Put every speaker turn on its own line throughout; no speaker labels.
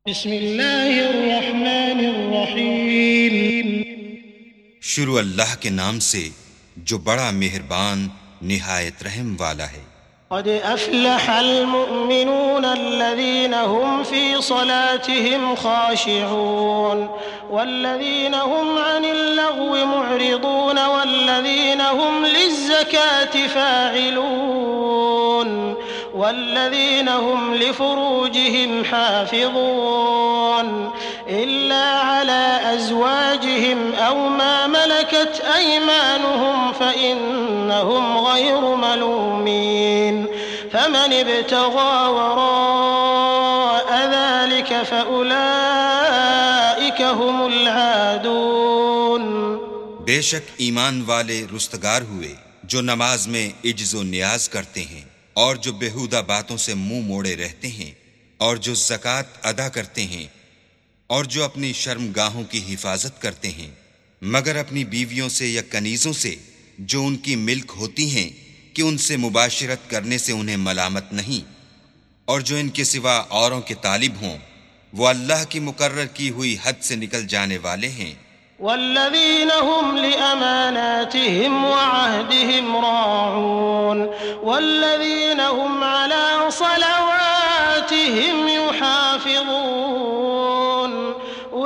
بسم اللہ الرحمن الرحیم۔
شروع اللہ کے نام سے جو بڑا مہربان نہایت رحم والا ہے۔
قد افلح المؤمنون الذين هم في صلاتهم خاشعون والذين هم عن اللغو معرضون والذين هم للزكاة فاعلون والذين هم لفروجهم حافظون إلا على أزواجهم أو ما ملكت أيمانهم فإنهم غير ملومين فمن ابتغى وراء ذلك فأولئك هم العادون۔
بے شک ایمان والے رستگار ہوئے جو نماز میں عجز و نیاز کرتے ہیں اور جو بیہودہ باتوں سے منہ موڑے رہتے ہیں اور جو زکوٰۃ ادا کرتے ہیں اور جو اپنی شرمگاہوں کی حفاظت کرتے ہیں مگر اپنی بیویوں سے یا کنیزوں سے جو ان کی ملک ہوتی ہیں کہ ان سے مباشرت کرنے سے انہیں ملامت نہیں، اور جو ان کے سوا اوروں کے طالب ہوں وہ اللہ کی مقرر کی ہوئی حد سے نکل جانے والے ہیں۔
والذين هم لأماناتهم وعهدهم راعون والذين هم على صلواتهم يحافظون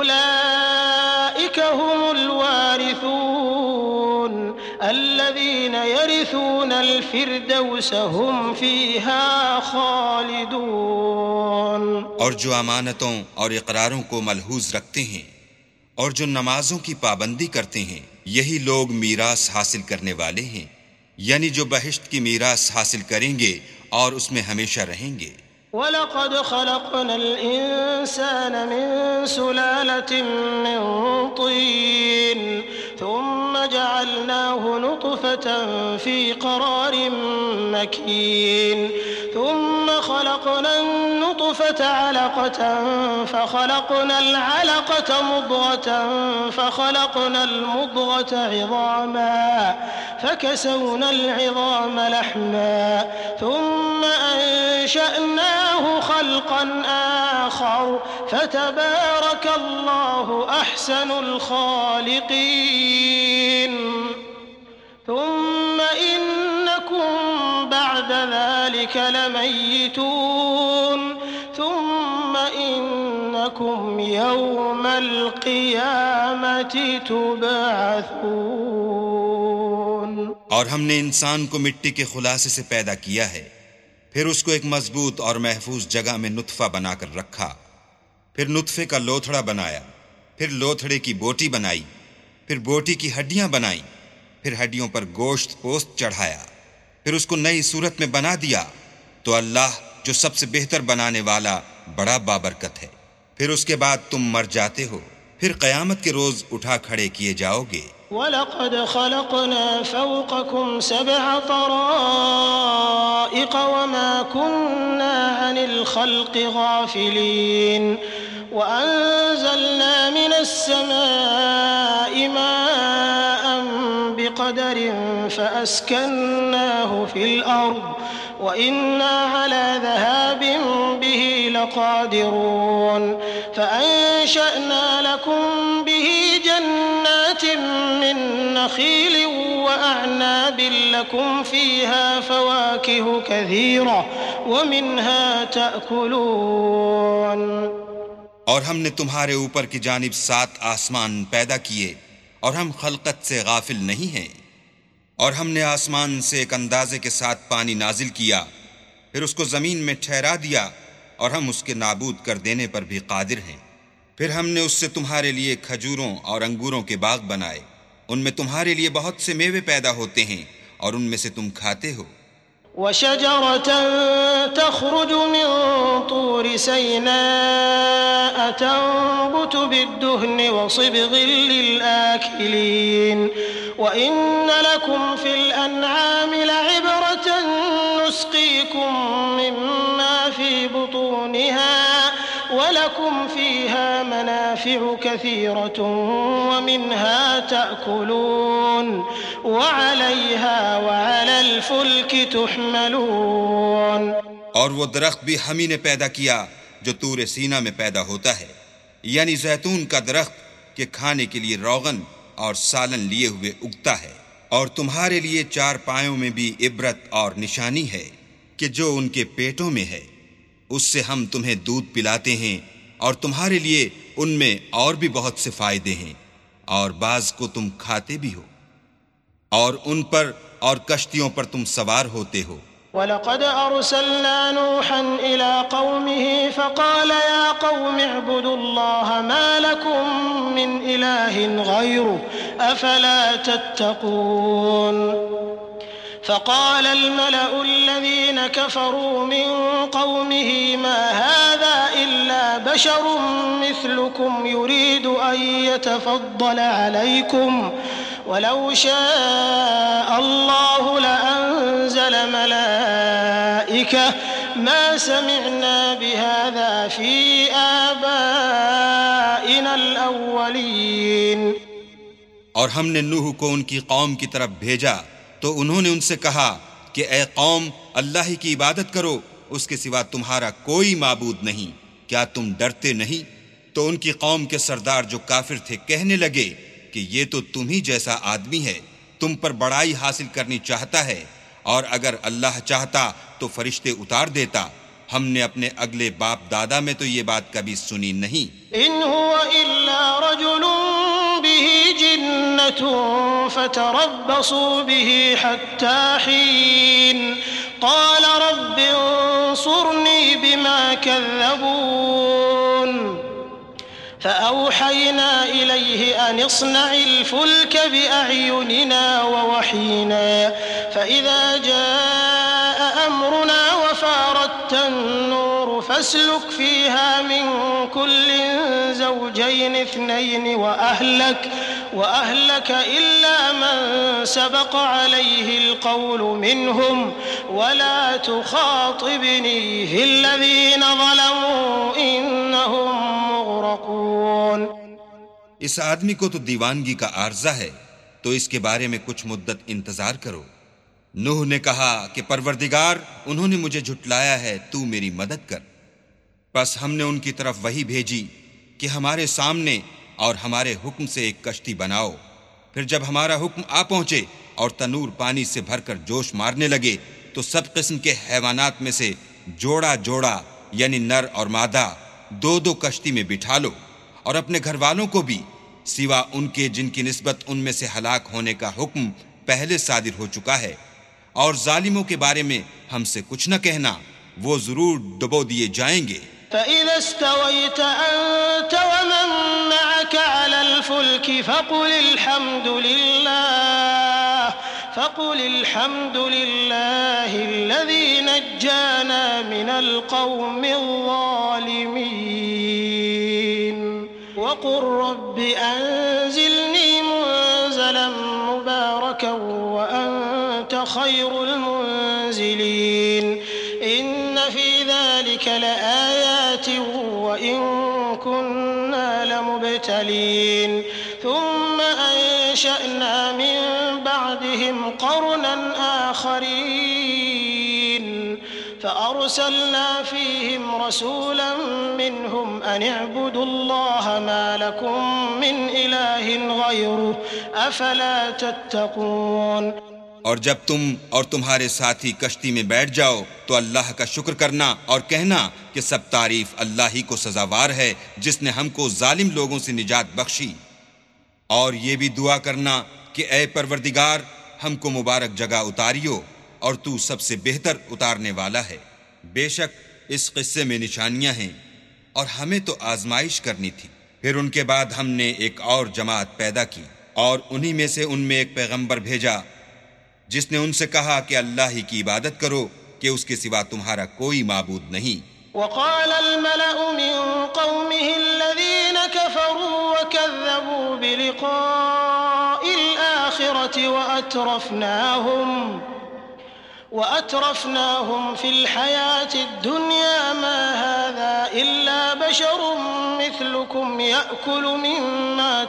أولئك هم الوارثون الذين يرثون الفردوس هم فيها خالدون۔
اور جو امانتوں اور اقراروں کو ملحوظ رکھتے ہیں اور جو نمازوں کی پابندی کرتے ہیں یہی لوگ میراث حاصل کرنے والے ہیں، یعنی جو بہشت کی میراث حاصل کریں گے اور اس میں ہمیشہ رہیں گے۔
وَلَقَدْ خَلَقْنَا الْإِنسَانَ مِنْ سُلَالَةٍ مِّن طِينٍ ثُمَّ جَعَلْنَاهُ نُطْفَةً فِي قَرَارٍ مَّكِينٍ ثُمَّ خَلَقْنَا النُّطْفَةَ عَلَقَةً فَخَلَقْنَا الْعَلَقَةَ مُضْغَةً فَخَلَقْنَا الْمُضْغَةَ عِظَامًا فَكَسَوْنَا الْعِظَامَ لَحْمًا ثُمَّ أَنشَأْنَاهُ خَلْقًا آخَرَ فَتَبَارَكَ اللَّهُ أَحْسَنُ الْخَالِقِينَ۔ ثُمَّ إِنَّكُمْ بَعْدَ ذَلِكَ لَمَيِّتُونَ ثُمَّ إِنَّكُمْ يَوْمَ الْقِيَامَةِ تُبْعَثُونَ۔
اور ہم نے انسان کو مٹی کے خلاصے سے پیدا کیا ہے، پھر اس کو ایک مضبوط اور محفوظ جگہ میں نطفہ بنا کر رکھا، پھر نطفے کا لوتھڑا بنایا، پھر لوتھڑے کی بوٹی بنائی، پھر بوٹی کی ہڈیاں بنائیں، پھر ہڈیوں پر گوشت پوست چڑھایا، پھر اس کو نئی صورت میں بنا دیا، تو اللہ جو سب سے بہتر بنانے والا بڑا بابرکت ہے۔ پھر اس کے بعد تم مر جاتے ہو، پھر قیامت کے روز اٹھا کھڑے کیے جاؤ گے۔
وَلَقَدْ خَلَقْنَا فَوْقَكُمْ سَبْعَ طَرَائِقَ وَمَا كُنَّا عَنِ الْخَلْقِ غَافِلِينَ وَأَنزَلْنَا مِنَ السَّمَاءِ مَاءً بِقَدَرٍ فَأَسْكَنَّاهُ فِي الْأَرْضِ وَإِنَّا عَلَى ذَهَابٍ بِهِ لَقَادِرُونَ فَأَنشَأْنَا لَكُم بِهِ جَنَّاتٍ من نخيل وأعناب لكم فيها فواكه كثيرة ومنها تأكلون۔
اور ہم نے تمہارے اوپر کی جانب 7 آسمان پیدا کیے اور ہم خلقت سے غافل نہیں ہیں، اور ہم نے آسمان سے ایک اندازے کے ساتھ پانی نازل کیا، پھر اس کو زمین میں ٹھہرا دیا اور ہم اس کے نابود کر دینے پر بھی قادر ہیں۔ پھر ہم نے اس سے تمہارے لیے کھجوروں اور انگوروں کے باغ بنائے، ان میں تمہارے لیے بہت سے میوے پیدا ہوتے ہیں اور ان میں سے تم کھاتے ہو۔
وَشَجَرَةً تَخْرُجُ مِن طُورِ سَيْنَاءَ تَنبُتُ بِالدُّهْنِ وَصِبْغٍ لِّلْآكِلِينَ وَإِنَّ لَكُمْ فِي الْأَنْعَامِ لَعِبْرَةً نُّسْقِيكُم مِّمَّا فِي بُطُونِهَا وَلَكُمْ فِيهَا مَنَافِعُ كَثِيرَةٌ وَمِنْهَا تَأْكُلُونَ وَعَلَيْهَا وَعَلَى الْفُلْكِ تُحْمَلُونَ۔
اور وہ درخت بھی ہم ہی نے پیدا کیا جو طور سینا میں پیدا ہوتا ہے، یعنی زیتون کا درخت کہ کھانے کے لیے روغن اور سالن لیے ہوئے اگتا ہے، اور تمہارے لیے چار پایوں میں بھی عبرت اور نشانی ہے کہ جو ان کے پیٹوں میں ہے، اس سے ہم تمہیں دودھ پلاتے ہیں، اور تمہارے لیے ان میں اور بھی بہت سے فائدے ہیں، اور بعض کو تم کھاتے بھی ہو، اور ان پر اور کشتیوں پر تم سوار ہوتے ہو۔
وَلَقَدْ أَرْسَلْنَا نُوحًا إِلَىٰ قَوْمِهِ فَقَالَ يَا قَوْمِ اعْبُدُوا اللَّهَ مَا لَكُم مِّنْ إِلَٰهٍ غَيْرُهُ أَفَلَا تَتَّقُونَ فقال الملأ الذين كفروا من قومه ما هذا إلا بشر مثلكم يريد أن يتفضل عليكم ولو شاء الله لأنزل ملائكة ما سمعنا بهذا في آبائنا الأولين۔
اور ہم نے نوح کو ان کی قوم کی طرف بھیجا تو انہوں نے ان سے کہا کہ اے قوم، اللہ ہی کی عبادت کرو، اس کے سوا تمہارا کوئی معبود نہیں، کیا تم ڈرتے نہیں؟ تو ان کی قوم کے سردار جو کافر تھے کہنے لگے کہ یہ تو تم ہی جیسا آدمی ہے، تم پر بڑائی حاصل کرنی چاہتا ہے، اور اگر اللہ چاہتا تو فرشتے اتار دیتا۔ ہم نے اپنے اگلے باپ دادا میں تو یہ بات کبھی سنی نہیں۔
إن هو إلا رجل به جنة فتربصوا به حتى حين قال رب انصرني بما كذبون فأوحينا إليه أن اصنع الفلك بأعيننا ووحينا فإذا جاء أمرنا وفارت النور فاسلك فيها من كل زوجين اثنين وأهلك إلا من سبق عليه القول منهم ولا تخاطبني في الذين ظلموا إنهم مغرقون۔
اس آدمی کو تو دیوانگی کا عارضہ ہے، تو اس کے بارے میں کچھ مدت انتظار کرو۔ نوح نے کہا کہ پروردگار، انہوں نے مجھے جھٹلایا ہے، تو میری مدد کر۔ پس ہم نے ان کی طرف وحی بھیجی کہ ہمارے سامنے اور ہمارے حکم سے ایک کشتی بناؤ۔ پھر جب ہمارا حکم آ پہنچے اور تنور پانی سے بھر کر جوش مارنے لگے تو سب قسم کے حیوانات میں سے جوڑا جوڑا یعنی نر اور مادہ دو دو کشتی میں بٹھا لو، اور اپنے گھر والوں کو بھی، سوا ان کے جن کی نسبت ان میں سے ہلاک ہونے کا حکم پہلے صادر ہو چکا ہے، اور ظالموں کے بارے میں ہم سے کچھ نہ کہنا، وہ ضرور ڈبو دیے جائیں گے۔
فإذا استويت أنت ومن معك على الفلك فقل الحمد لله الذي نجانا من القوم الظالمين وقل رب أنزلني منزلا مباركا وأنت خير المنزلين إن في ذلك لآيات وإن كنا لمبتلين ثم أنشأنا من بعدهم قرنا آخرين فأرسلنا فيهم رسولا منهم أن اعبدوا الله ما لكم من إله غيره أفلا تتقون۔
اور جب تم اور تمہارے ساتھی کشتی میں بیٹھ جاؤ تو اللہ کا شکر کرنا اور کہنا کہ سب تعریف اللہ ہی کو سزاوار ہے جس نے ہم کو ظالم لوگوں سے نجات بخشی، اور یہ بھی دعا کرنا کہ اے پروردگار ہم کو مبارک جگہ اتاریو اور تو سب سے بہتر اتارنے والا ہے۔ بے شک اس قصے میں نشانیاں ہیں اور ہمیں تو آزمائش کرنی تھی۔ پھر ان کے بعد ہم نے ایک اور جماعت پیدا کی اور انہی میں سے ان میں ایک پیغمبر بھیجا جس نے ان سے کہا کہ اللہ ہی کی عبادت کرو کہ اس کے سوا تمہارا کوئی معبود نہیں۔
وقال الملأ من قومه الذين كفروا وكذبوا بلقاء الآخرة وأترفناهم في الحياة الدنيا ما هذا إلا بشر مثلكم يأكل مما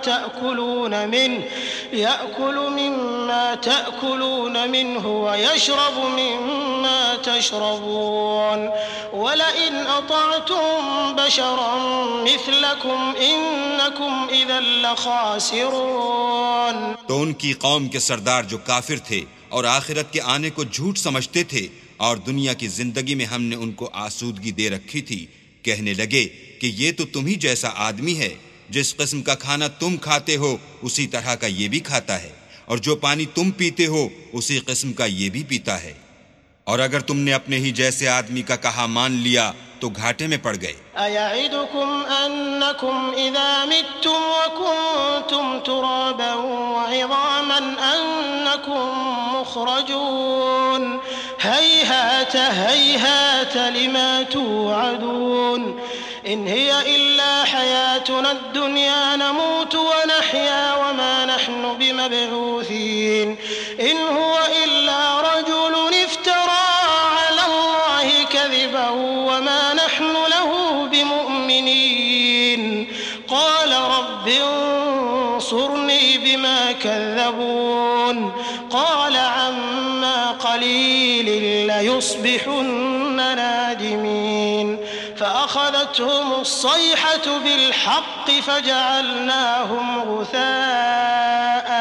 تأكلون منه ويشرب مما تشربون ولئن أطعتم بشرا مثلكم إنكم إذا لخاسرون.
تو ان کی قوم کے سردار جو کافر تھے اور آخرت کے آنے کو جھوٹ سمجھتے تھے اور دنیا کی زندگی میں ہم نے ان کو آسودگی دے رکھی تھی، کہنے لگے کہ یہ تو تم ہی جیسا آدمی ہے، جس قسم کا کھانا تم کھاتے ہو اسی طرح کا یہ بھی کھاتا ہے، اور جو پانی تم پیتے ہو اسی قسم کا یہ بھی پیتا ہے، اور اگر تم نے اپنے ہی جیسے آدمی کا کہا مان لیا تو گھاٹے میں پڑ گئے.
أَيَعِدُكُمْ أَنَّكُمْ إِذَا مِتُّمْ وَكُنْتُمْ تُرَابًا وَعِظَامًا أَنَّكُمْ مُخْرَجُونَ هَيْهَاتَ هَيْهَاتَ لِمَا تُوعَدُونَ إِنْ هِيَ إِلَّا حَيَاتُنَا الدُّنْيَا نَمُوتُ وَنَحْيَا وَمَا نَحْنُ بِمَبْعُوثِينَ إِنْ هُوَ إِلَّا رَجُلٌ افْتَرَى عَلَى اللَّهِ كَذِبًا وَمَا نَحْنُ لَهُ بِمُؤْمِنِينَ قَالَ رَبِّ انصُرْنِي بِمَا كَذَّبُونِ قَالَ عَمَّا قَلِيلٍ لَيُصْبِحُنَّ نَادِمِينَ فأخذتهم الصيحة بالحق فجعلناهم غثاء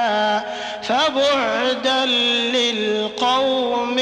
فبعدا للقوم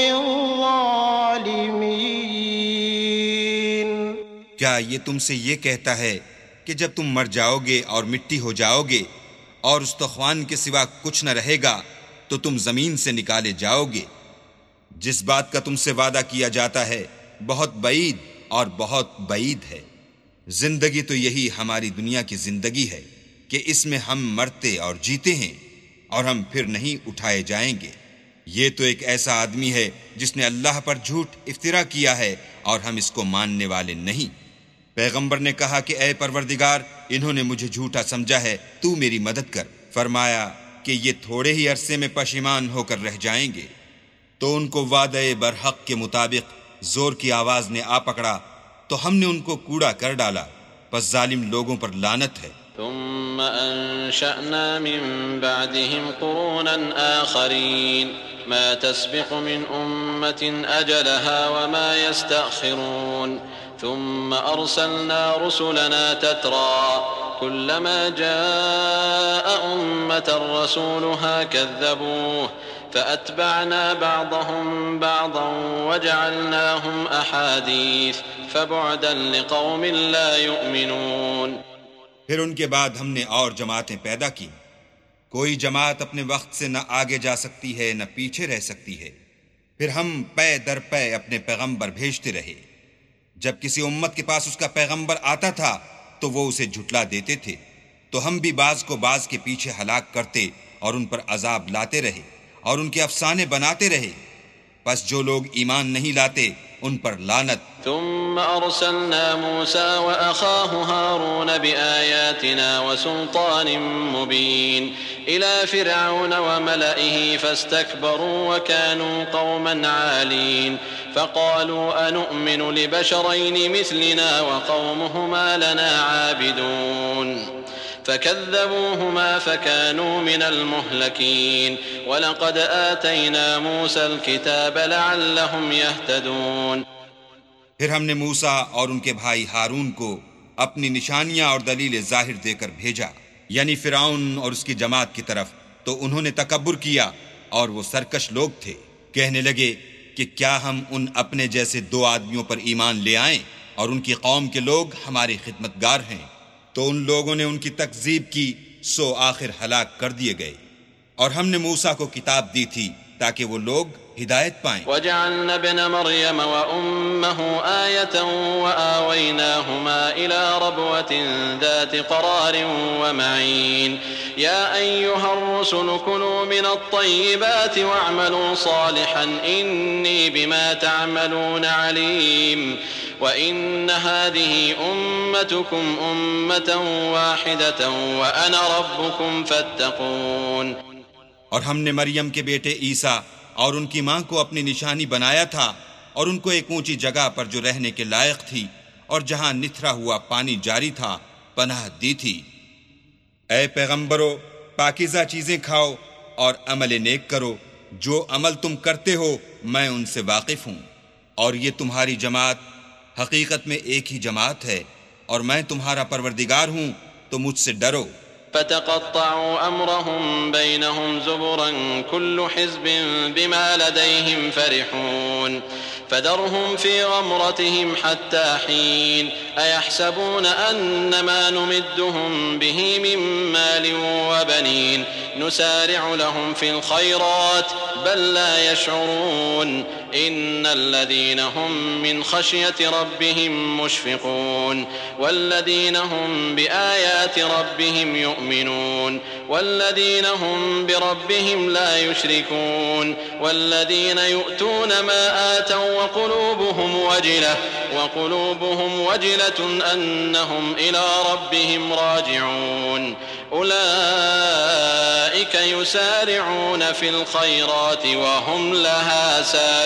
الظالمين.
کیا یہ تم سے یہ کہتا ہے کہ جب تم مر جاؤ گے اور مٹی ہو جاؤ گے اور استخوان کے سوا کچھ نہ رہے گا تو تم زمین سے نکالے جاؤ گے؟ جس بات کا تم سے وعدہ کیا جاتا ہے بہت بعید اور بہت بعید ہے. زندگی تو یہی ہماری دنیا کی زندگی ہے کہ اس میں ہم مرتے اور جیتے ہیں اور ہم پھر نہیں اٹھائے جائیں گے. یہ تو ایک ایسا آدمی ہے جس نے اللہ پر جھوٹ افطرا کیا ہے اور ہم اس کو ماننے والے نہیں. پیغمبر نے کہا کہ اے پروردگار، انہوں نے مجھے جھوٹا سمجھا ہے، تو میری مدد کر. فرمایا کہ یہ تھوڑے ہی عرصے میں پشیمان ہو کر رہ جائیں گے. تو ان کو وعدے برحق کے مطابق زور کی آواز نے آ پکڑا تو ہم نے ان کو کوڑا کر ڈالا، پس ظالم لوگوں پر لعنت ہے.
ثم أنشأنا من بعدهم قرونا آخرين ما تسبق من أمة أجلها وما يستأخرون ثم أرسلنا رسلنا تترى كلما جاء أمة رسولها كذبوه فأتبعنا بعضهم بعضا وجعلناهم أحاديث فبعدا لقوم لا يؤمنون.
پھر ان کے بعد ہم نے اور جماعتیں پیدا کی. کوئی جماعت اپنے وقت سے نہ آگے جا سکتی ہے نہ پیچھے رہ سکتی ہے. پھر ہم پے در پے اپنے پیغمبر بھیجتے رہے. جب کسی امت کے پاس اس کا پیغمبر آتا تھا تو وہ اسے جھٹلا دیتے تھے، تو ہم بھی بعض کو بعض کے پیچھے ہلاک کرتے اور ان پر عذاب لاتے رہے اور ان کے افسانے بناتے رہے. پس جو لوگ ایمان نہیں لاتے ان پر لعنت.
ثم أرسلنا موسى وأخاه هارون بآياتنا وسلطان مبين إلى فرعون وملئه فاستكبروا وكانوا قوما عالين فقالوا أنؤمن لبشرين مثلنا وقومهما لنا عابدون فكذبوهما فكانوا من المهلكين ولقد آتينا موسى الكتاب لعلهم يهتدون.
پھر ہم نے موسیٰ اور ان کے بھائی ہارون کو اپنی نشانیاں اور دلیل ظاہر دے کر بھیجا، یعنی فرعون اور اس کی جماعت کی طرف، تو انہوں نے تکبر کیا اور وہ سرکش لوگ تھے. کہنے لگے کہ کیا ہم ان اپنے جیسے دو آدمیوں پر ایمان لے آئیں اور ان کی قوم کے لوگ ہمارے خدمتگار ہیں. تو ان لوگوں نے ان کی تکذیب کی، سو آخر ہلاک کر دیے گئے. اور ہم نے موسیٰ کو کتاب دی تھی تاکہ وہ لوگ ہدایت پائیں.
وجعلنا ابن مريم وأمه آية وآويناهما إلى ربوة ذات قرار ومعين يا أيها الرسل كلوا من الطيبات واعملوا صالحا إني بما تعملون عليم وإن هذه أمتكم أمة واحدة وأنا ربكم فاتقون.
اور ہم نے مریم کے بیٹے عیسیٰ اور ان کی ماں کو اپنی نشانی بنایا تھا اور ان کو ایک اونچی جگہ پر جو رہنے کے لائق تھی اور جہاں نتھرا ہوا پانی جاری تھا پناہ دی تھی۔ اے پیغمبرو، پاکیزہ چیزیں کھاؤ اور عمل نیک کرو، جو عمل تم کرتے ہو میں ان سے واقف ہوں، اور یہ تمہاری جماعت حقیقت میں ایک ہی جماعت ہے، اور میں تمہارا پروردگار ہوں، تو مجھ سے ڈرو۔
فتقطعوا أمرهم بينهم زبرا كل حزب بما لديهم فرحون فذرهم في غمرتهم حتى حين أيحسبون أن ما نمدهم به من مال وبنين نسارع لهم في الخيرات بل لا يشعرون إن الذين هم من خشية ربهم مشفقون والذين هم بآيات ربهم يؤمنون والذين هم بربهم لا يشركون والذين يؤتون ما آتوا وقلوبهم وجلة أنهم إلى ربهم راجعون أولئك يسارعون في الخيرات وهم لها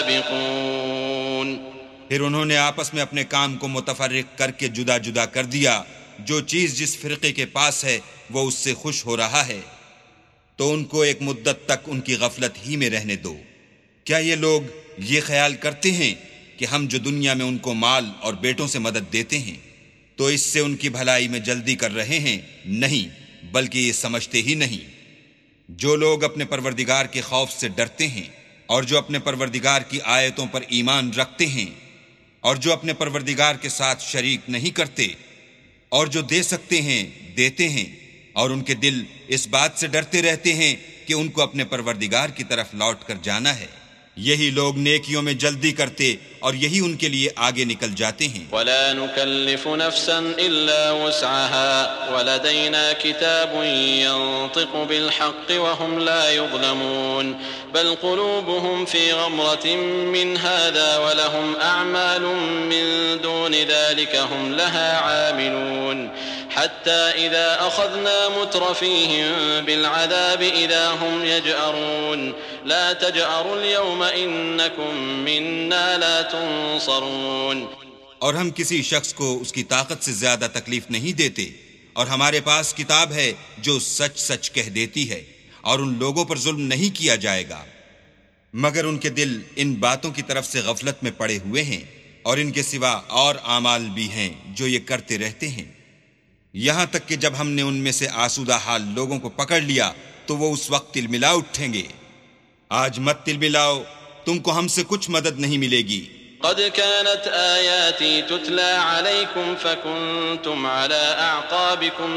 سابقون۔
پھر انہوں نے آپس میں اپنے کام کو متفرق کر کے جدا جدا کر دیا، جو چیز جس فرقے کے پاس ہے وہ اس سے خوش ہو رہا ہے، تو ان کو ایک مدت تک ان کی غفلت ہی میں رہنے دو۔ کیا یہ لوگ یہ خیال کرتے ہیں کہ ہم جو دنیا میں ان کو مال اور بیٹوں سے مدد دیتے ہیں تو اس سے ان کی بھلائی میں جلدی کر رہے ہیں؟ نہیں، بلکہ یہ سمجھتے ہی نہیں۔ جو لوگ اپنے پروردگار کے خوف سے ڈرتے ہیں اور جو اپنے پروردگار کی آیتوں پر ایمان رکھتے ہیں اور جو اپنے پروردگار کے ساتھ شریک نہیں کرتے اور جو دے سکتے ہیں دیتے ہیں، اور ان کے دل اس بات سے ڈرتے رہتے ہیں کہ ان کو اپنے پروردگار کی طرف لوٹ کر جانا ہے، یہی لوگ نیکیوں میں جلدی کرتے اور یہی ان کے لیے آگے نکل جاتے ہیں۔
ولا نكلف نفسا إلا وسعها ولدينا كتاب ينطق بالحق وهم لا يظلمون بل قلوبهم في غمرة من هذا ولهم أعمال من دون ذلك هم لها عاملون حتى إذا أخذنا مترفيهم بالعذاب إذا هم يجأرون لا تجأروا اليوم إنكم منا لا تنصرون۔
اور ہم کسی شخص کو اس کی طاقت سے زیادہ تکلیف نہیں دیتے، اور ہمارے پاس کتاب ہے جو سچ سچ کہہ دیتی ہے، اور ان لوگوں پر ظلم نہیں کیا جائے گا، مگر ان کے دل ان باتوں کی طرف سے غفلت میں پڑے ہوئے ہیں، اور ان کے سوا اور اعمال بھی ہیں جو یہ کرتے رہتے ہیں، یہاں تک کہ جب ہم نے ان میں سے آسودہ حال لوگوں کو پکڑ لیا تو وہ اس وقت تلملا اٹھیں گے۔ آج مت تلملاؤ، تم کو ہم سے کچھ مدد نہیں ملے گی۔
قد كانت آياتي تتلى عليكم فكنتم على أعقابكم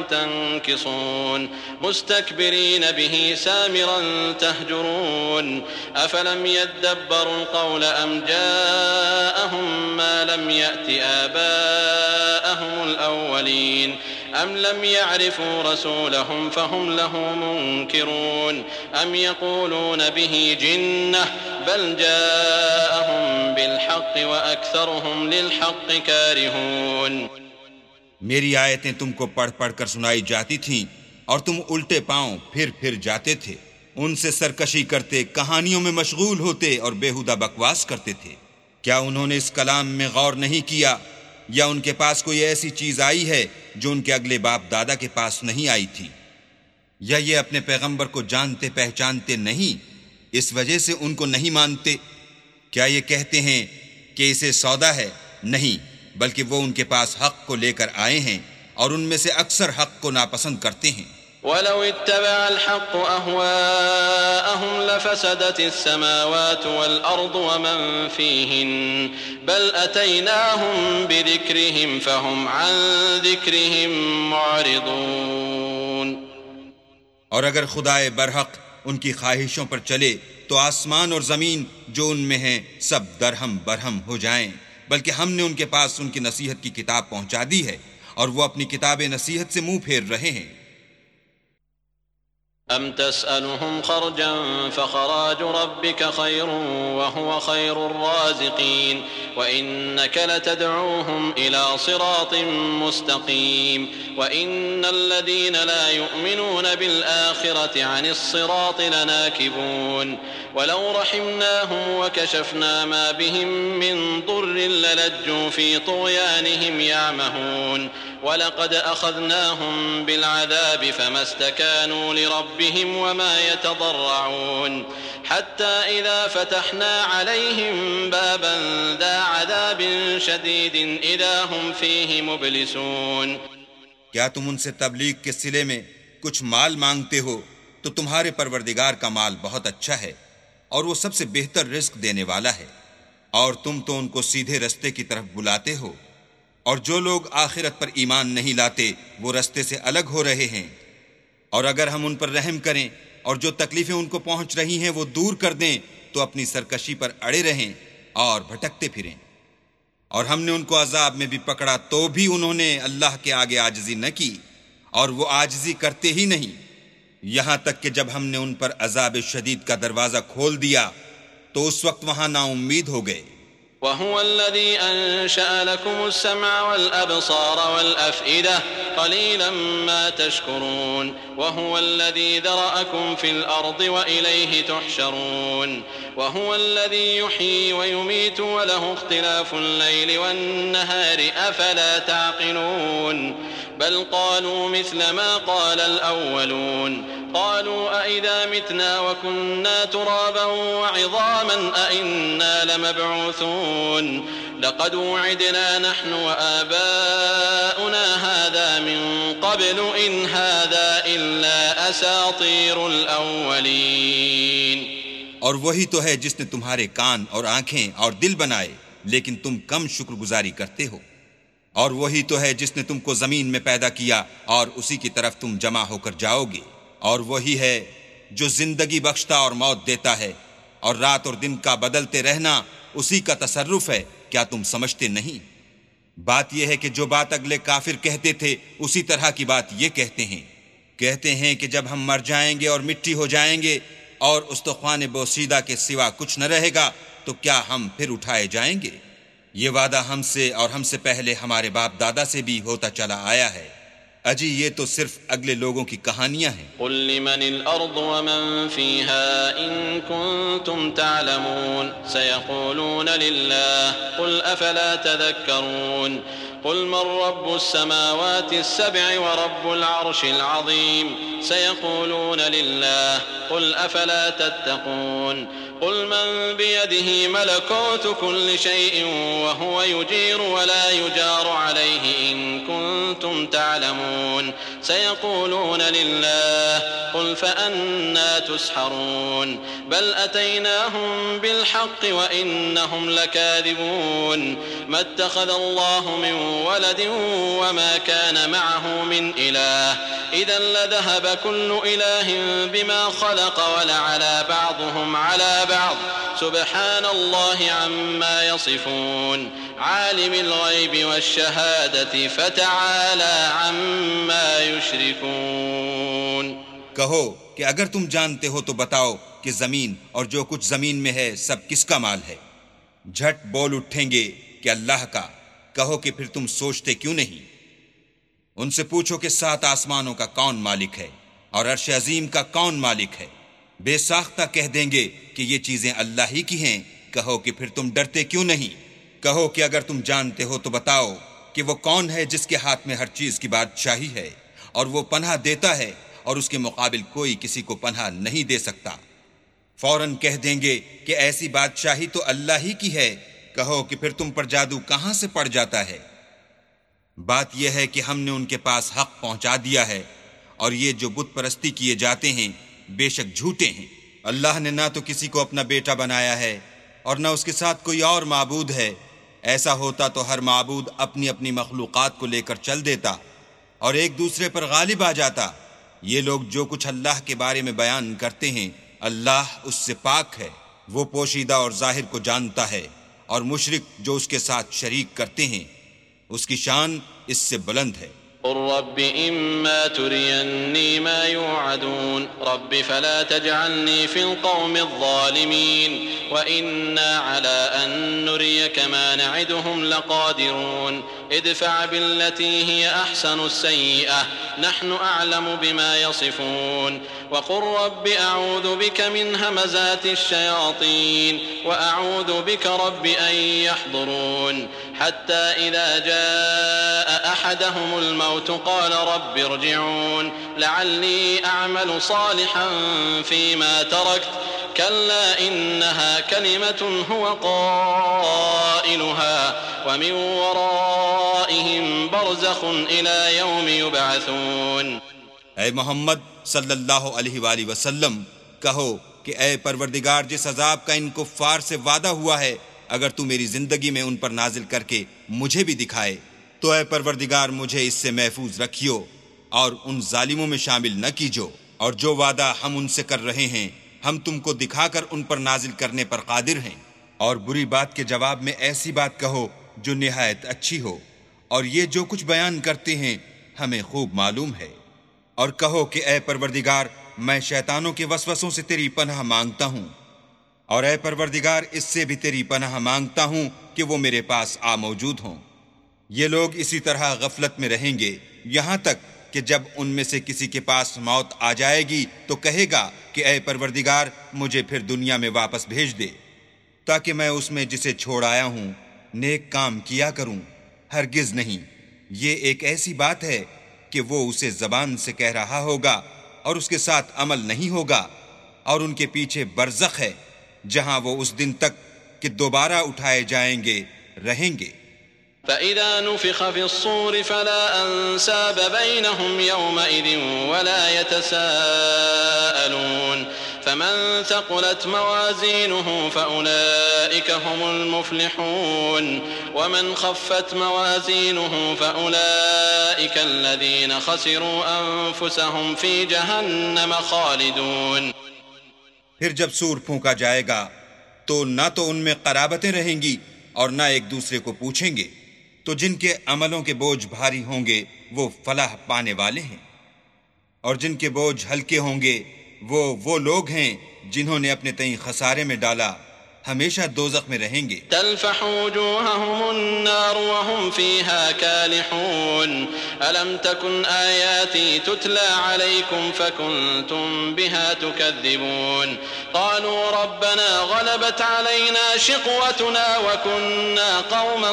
تنكصون مستكبرين به سامرا تهجرون أفلم يدبروا القول أم جاءهم ما لم يأت آباءهم الأولين أم لم يعرفوا رسولهم فهم له منكرون أم يقولون به جنة بل جاءهم بالحق وأكثرهم للحق كارهون۔
میری آیتیں تم کو پڑھ پڑھ کر سنائی جاتی تھیں اور تم الٹے پاؤں پھر جاتے تھے، ان سے سرکشی کرتے، کہانیوں میں مشغول ہوتے اور بیہودہ بکواس کرتے تھے۔ کیا انہوں نے اس کلام میں غور نہیں کیا، یا ان کے پاس کوئی ایسی چیز آئی ہے جو ان کے اگلے باپ دادا کے پاس نہیں آئی تھی، یا یہ اپنے پیغمبر کو جانتے پہچانتے نہیں اس وجہ سے ان کو نہیں مانتے؟ کیا یہ کہتے ہیں کہ اسے سودا ہے؟ نہیں، بلکہ وہ ان کے پاس حق کو لے کر آئے ہیں اور ان میں سے اکثر حق کو ناپسند کرتے ہیں۔
ولو اتبع الحق أهواءهم لفسدت السماوات والأرض ومن فيهن بل أتيناهم بذكرهم فهم عن ذكرهم معرضون۔
اور اگر خدائے برحق ان کی خواہشوں پر چلے تو آسمان اور زمین جو ان میں ہیں سب درہم برہم ہو جائیں، بلکہ ہم نے ان کے پاس ان کی نصیحت کی کتاب پہنچا دی ہے اور وہ اپنی کتاب نصیحت سے منہ پھیر رہے ہیں۔
أم تسألهم خرجا فخراج ربك خير وهو خير الرازقين وإنك لتدعوهم إلى صراط مستقيم وإن الذين لا يؤمنون بالآخرة عن الصراط لناكبون ولو رحمناهم وكشفنا ما بهم من ضر للجوا في طغيانهم يعمهون ولقد أخذناهم بالعذاب فما استكانوا لربهم وما يتضرعون حتى إذا فتحنا عليهم بابا ذا عذاب شديد إذا هم فيه مبلسون.
کیا تم ان سے تبلیغ کے صلے میں کچھ مال مانگتے ہو تو تمہارے پروردگار کا مال بہت اچھا ہے اور وہ سب سے بہتر رزق دینے والا ہے، اور تم تو ان کو سیدھے رستے کی طرف بلاتے ہو، اور جو لوگ آخرت پر ایمان نہیں لاتے وہ رستے سے الگ ہو رہے ہیں. اور اگر ہم ان پر رحم کریں اور جو تکلیفیں ان کو پہنچ رہی ہیں وہ دور کر دیں تو اپنی سرکشی پر اڑے رہیں اور بھٹکتے پھریں. اور ہم نے ان کو عذاب میں بھی پکڑا تو بھی انہوں نے اللہ کے آگے عاجزی نہ کی، اور وہ عاجزی کرتے ہی نہیں، یہاں تک کہ جب ہم نے ان پر عذاب شدید کا دروازہ کھول دیا تو اس وقت وہاں نا امید ہو گئے.
وهو الذي أنشأ لكم السمع والأبصار والأفئدة قليلا ما تشكرون وهو الذي ذرأكم في الأرض وإليه تحشرون وهو الذي يحيي ويميت وله اختلاف الليل والنهار أفلا تعقلون بل قالوا مثل ما قال الأولون قالوا أئذا متنا وكنا ترابا وعظاما أئنا لمبعوثون لقد وعدنا نحن وآباؤنا هذا من قبل إن هذا إلا أساطير الأولين.
اور وہی تو ہے جس نے تمہارے کان اور آنکھیں اور دل بنائے لیکن تم کم شکر گزاری کرتے ہو، اور وہی تو ہے جس نے تم کو زمین میں پیدا کیا اور اسی کی طرف تم جمع ہو کر جاؤ گے، اور وہی ہے جو زندگی بخشتا اور موت دیتا ہے، اور رات اور دن کا بدلتے رہنا اسی کا تصرف ہے. کیا تم سمجھتے نہیں؟ بات یہ ہے کہ جو بات اگلے کافر کہتے تھے اسی طرح کی بات یہ کہتے ہیں کہ جب ہم مر جائیں گے اور مٹی ہو جائیں گے اور استخوان بوسیدہ کے سوا کچھ نہ رہے گا تو کیا ہم پھر اٹھائے جائیں گے؟ یہ وعدہ ہم سے اور ہم سے پہلے ہمارے باپ دادا سے بھی ہوتا چلا آیا ہے. اجی یہ تو صرف اگلے لوگوں کی کہانیاں ہیں.
قل لمن الأرض ومن فيها إن كنتم تعلمون سيقولون لله قل أفلا تذكرون قل من رب السماوات السبع ورب العرش العظيم سيقولون لله قل أفلا تتقون قل من بيده ملكوت كل شيء وهو يجير ولا يجار عليه إن كنتم تعلمون سيقولون لله قل فأنا تسحرون بل أتيناهم بالحق وإنهم لكاذبون ما اتخذ الله من ولد وما كان معه من إله إذا لذهب كل إله بما خلق ولعلى بعضهم على بعض سبحان الله عما يصفون عالم الغيب والشهادة فتعالى عما يشركون.
کہو کہ اگر تم جانتے ہو تو بتاؤ کہ زمین اور جو کچھ زمین میں ہے سب کس کا مال ہے؟ جھٹ بول اٹھیں گے کہ اللہ کا. کہو کہ پھر تم سوچتے کیوں نہیں؟ ان سے پوچھو کہ 7 آسمانوں کا کون مالک ہے اور عرش عظیم کا کون مالک ہے؟ بے ساختہ کہہ دیں گے کہ یہ چیزیں اللہ ہی کی ہیں. کہو کہ پھر تم ڈرتے کیوں نہیں؟ کہو کہ اگر تم جانتے ہو تو بتاؤ کہ وہ کون ہے جس کے ہاتھ میں ہر چیز کی بادشاہی ہے اور وہ پناہ دیتا ہے اور اس کے مقابل کوئی کسی کو پناہ نہیں دے سکتا. فوراً کہہ دیں گے کہ ایسی بادشاہی تو اللہ ہی کی ہے. کہو کہ پھر تم پر جادو کہاں سے پڑ جاتا ہے؟ بات یہ ہے کہ ہم نے ان کے پاس حق پہنچا دیا ہے، اور یہ جو بت پرستی کیے جاتے ہیں بے شک جھوٹے ہیں. اللہ نے نہ تو کسی کو اپنا بیٹا بنایا ہے اور نہ اس کے ساتھ کوئی اور معبود ہے. ایسا ہوتا تو ہر معبود اپنی اپنی مخلوقات کو لے کر چل دیتا اور ایک دوسرے پر غالب آ جاتا. یہ لوگ جو کچھ اللہ کے بارے میں بیان کرتے ہیں اللہ اس سے پاک ہے، وہ پوشیدہ اور ظاہر کو جانتا ہے، اور مشرک جو اس کے ساتھ شریک کرتے ہیں اس کی شان اس سے بلند ہے.
قل رب إما تريني ما يوعدون رب فلا تجعلني في القوم الظالمين وإنا على أن نريك ما نعدهم لقادرون ادفع بالتي هي أحسن السيئة نحن أعلم بما يصفون وقل رب أعوذ بك من همزات الشياطين وأعوذ بك رب أن يحضرون حتى إذا جاء أحدهم الموت قال رب ارجعون لعلي أعمل صالحا فيما تركت كلا إنها كلمة هو قائلها ومن ورائهم برزخ إلى يوم يبعثون۔
اے محمد صلی اللہ علیہ وآلہ وسلم کہو کہ اے پروردگار جس عذاب کا ان کفار سے وعدہ ہوا ہے اگر تو میری زندگی میں ان پر نازل کر کے مجھے بھی دکھائے تو اے پروردگار مجھے اس سے محفوظ رکھیو اور ان ظالموں میں شامل نہ کیجو، اور جو وعدہ ہم ان سے کر رہے ہیں ہم تم کو دکھا کر ان پر نازل کرنے پر قادر ہیں، اور بری بات کے جواب میں ایسی بات کہو جو نہایت اچھی ہو، اور یہ جو کچھ بیان کرتے ہیں ہمیں خوب معلوم ہے، اور کہو کہ اے پروردگار میں شیطانوں کے وسوسوں سے تیری پناہ مانگتا ہوں، اور اے پروردگار اس سے بھی تیری پناہ مانگتا ہوں کہ وہ میرے پاس آ موجود ہوں۔ یہ لوگ اسی طرح غفلت میں رہیں گے یہاں تک کہ جب ان میں سے کسی کے پاس موت آ جائے گی تو کہے گا کہ اے پروردگار مجھے پھر دنیا میں واپس بھیج دے تاکہ میں اس میں جسے چھوڑ آیا ہوں نیک کام کیا کروں۔ ہرگز نہیں، یہ ایک ایسی بات ہے کہ وہ اسے زبان سے کہہ رہا ہوگا اور اس کے ساتھ عمل نہیں ہوگا، اور ان کے پیچھے برزخ ہے جہاں وہ اس دن تک کہ دوبارہ اٹھائے جائیں گے رہیں گے۔
فإذا نفخ في الصور فلا أنساب بينهم يومئذ ولا يتساءلون فمن ثقلت موازينه فأولئك هم المفلحون ومن خفت موازينه فأولئك الذين خسروا أنفسهم في جهنم خالدون۔
پھر جب سور پھونکا جائے گا تو نہ تو ان میں قرابتیں رہیں گی اور نہ ایک دوسرے کو پوچھیں گے، تو جن کے عملوں کے بوجھ بھاری ہوں گے وہ فلاح پانے والے ہیں، اور جن کے بوجھ ہلکے ہوں گے وہ لوگ ہیں جنہوں نے اپنے تئیں خسارے میں ڈالا، ہمیشہ دوزخ میں رہیں گے۔
تلفح وجوههم النار وهم فيها كالحون ألم تكن آياتي تتلى عليكم فكنتم بها تكذبون قالوا ربنا غلبت علينا شقوتنا وكنا قوما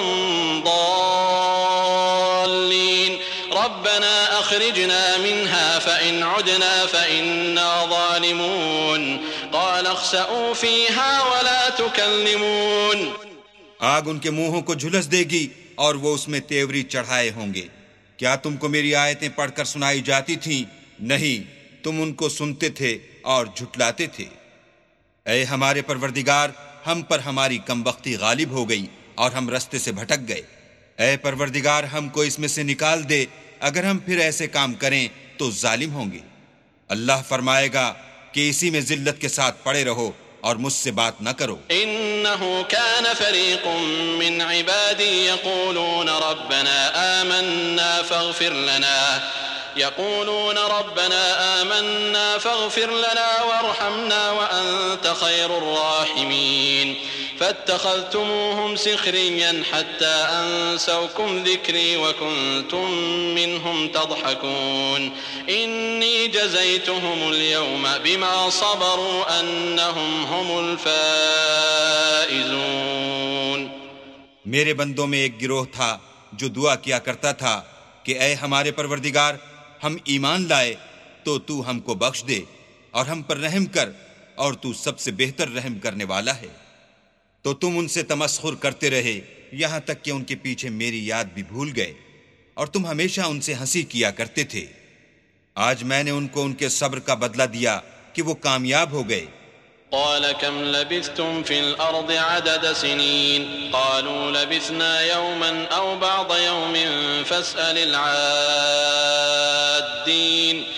ضالين ربنا أخرجنا منها فإن عدنا فإنا ظالمون قال اخسئوا فيها ولا تكلمون۔
آگ ان کے منہوں کو جھلس دے گی اور وہ اس میں تیوری چڑھائے ہوں گے۔ کیا تم کو میری آیتیں پڑھ کر سنائی جاتی تھیں؟ نہیں، تم ان کو سنتے تھے اور جھٹلاتے تھے۔ اے ہمارے پروردگار ہم پر ہماری کمبختی غالب ہو گئی اور ہم رستے سے بھٹک گئے۔ اے پروردگار ہم کو اس میں سے نکال دے، اگر ہم پھر ایسے کام کریں تو ظالم ہوں گے۔ اللہ فرمائے گا کہ اسی میں ذلت کے ساتھ پڑے رہو اور مجھ سے بات نہ کرو۔
انه كان فريق من عبادي يقولون ربنا آمنا فاغفر لنا وارحمنا وأنت خير الراحمين فاتخذتموهم سخريا حتى أنسوكم ذكري وكنتم منهم تضحكون إني جزيتهم اليوم بما صبروا أنهم هم الفائزون۔
میرے بندوں میں ایک گروہ تھا جو دعا کیا کرتا تھا کہ اے ہمارے پروردگار ہم ایمان لائے تو تو ہم کو بخش دے اور ہم پر رحم کر، اور تو سب سے بہتر رحم کرنے والا ہے۔ تو تم ان سے تمسخر کرتے رہے یہاں تک کہ ان کے پیچھے میری یاد بھی بھول گئے، اور تم ہمیشہ ان سے ہنسی کیا کرتے تھے۔ آج میں نے ان کو ان کے صبر کا بدلہ دیا کہ وہ کامیاب ہو گئے۔
قال كم لبثتم في الأرض عدد سنين قالوا لبثنا يوما أو بعض يوم فاسأل العادين قال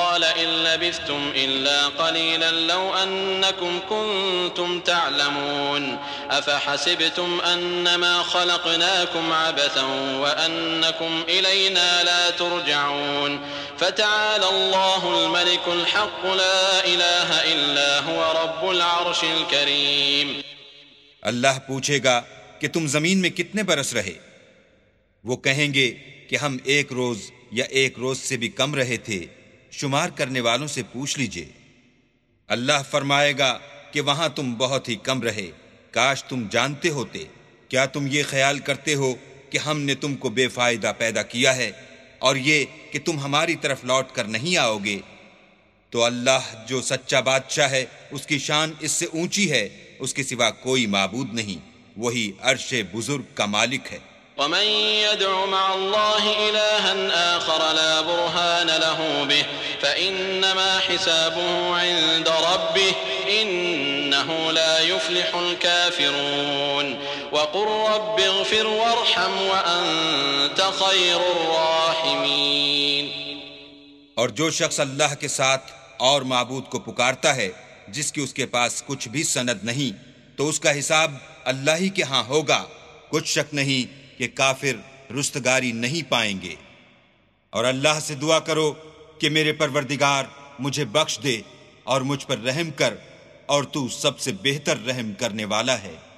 قال إن لبثتم إلا قليلا لو أنكم كنتم تعلمون أفحسبتم أنما خلقناكم عبثا وأنكم إلينا لا ترجعون فتعالى الله الملك الحق لا إله إلا هو رب العرش الكريم۔
اللہ پوچھے گا کہ تم زمین میں کتنے برس رہے؟ وہ کہیں گے کہ ہم 1 روز یا 1 روز سے بھی کم رہے تھے، شمار کرنے والوں سے پوچھ لیجئے۔ اللہ فرمائے گا کہ وہاں تم بہت ہی کم رہے، کاش تم جانتے ہوتے۔ کیا تم یہ خیال کرتے ہو کہ ہم نے تم کو بے فائدہ پیدا کیا ہے اور یہ کہ تم ہماری طرف لوٹ کر نہیں آؤ گے؟ تو اللہ جو سچا بادشاہ ہے، اس کی شان اس سے اونچی ہے، اس کے سوا کوئی معبود نہیں، وہی عرش بزرگ کا مالک ہے۔
ومن يدع مع الله إلها آخر لا برهان له به فإنما حسابه عند ربه إنه لا يفلح الكافرون وقل رب اغفر وارحم وأنت خير الراحمين۔
اور جو شخص اللہ کے ساتھ اور معبود کو پکارتا ہے جس کی اس کے پاس کچھ بھی سند نہیں، تو اس کا حساب اللہ ہی کے ہاں ہوگا، کچھ شک نہیں کہ کافر رستگاری نہیں پائیں گے۔ اور اللہ سے دعا کرو کہ میرے پروردگار مجھے بخش دے اور مجھ پر رحم کر، اور تو سب سے بہتر رحم کرنے والا ہے۔